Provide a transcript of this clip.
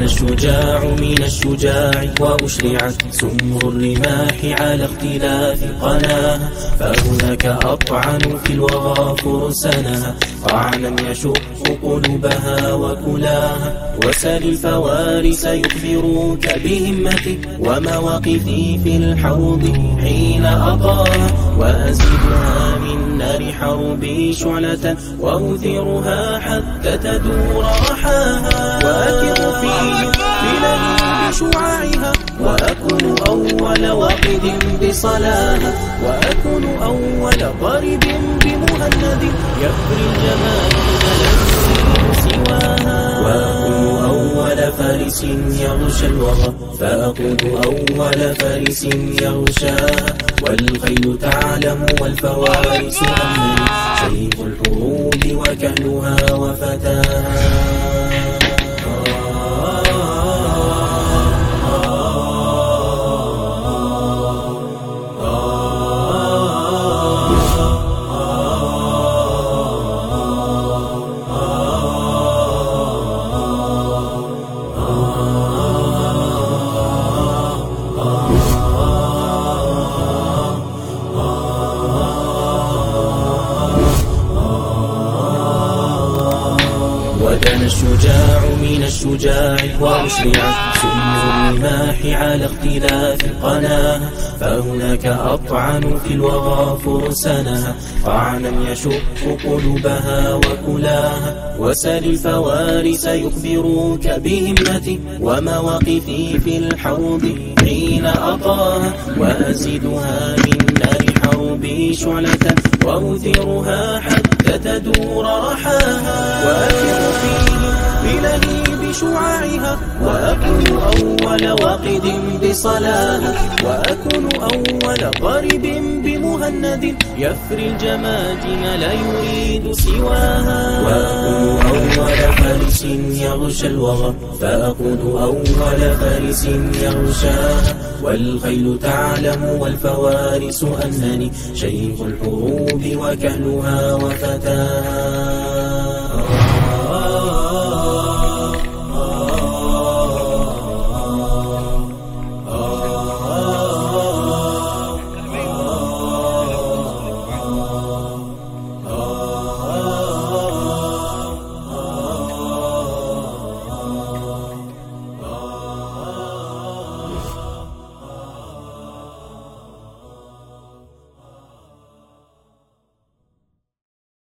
الشجاع من الشجاع وأشرعت سمر الرماح على اختلاف قناها، فهناك أطعن في الوغى فرسانها، طعنا يشق قلوبها وكلاها. وسل الفوارس يخبروك بهمتي ومواقفي في الحوض حين أطاها، وأزيدها من نار حربي شعلة وأثيرها حتى تدور رحاها، وأكر فيه بلهيب شعاعها وأكون أول واقد بصلاها، وأكون أول ضارب بمهند يفري الجمال لا سواها، وأكون أول فارس يغشى الوغى فأقود أول فارس يغشاها، والخيل تعلم والفوارس أمني شيخ الحروب وكهلها وفتاها. ودنا الشجاع من الشجاع وأشرعت سمر الرماح على اختلاف قناها، فهناك أطعن في الوغى فرسانها، طعنا يشق قلوبها وكلاها. وسل الفوارس يخبروك بهمتي ومواقفي في الحوض حين أطاها، وأزيدها من نار حربي شعلة وأثيرها حتى تدور رحاها، وأكر فيه بلهيب شعاعها وأكون أول واقد بصلاها، وأكون أول ضارب بمهند يفري الجماجم لا يريد سواها، وأكون أول فارس يغشى الوغى فأقود أول فارس يغشاها، والخيل تعلم والفوارس أنني شيخ الحروب وكهلها وفتاها.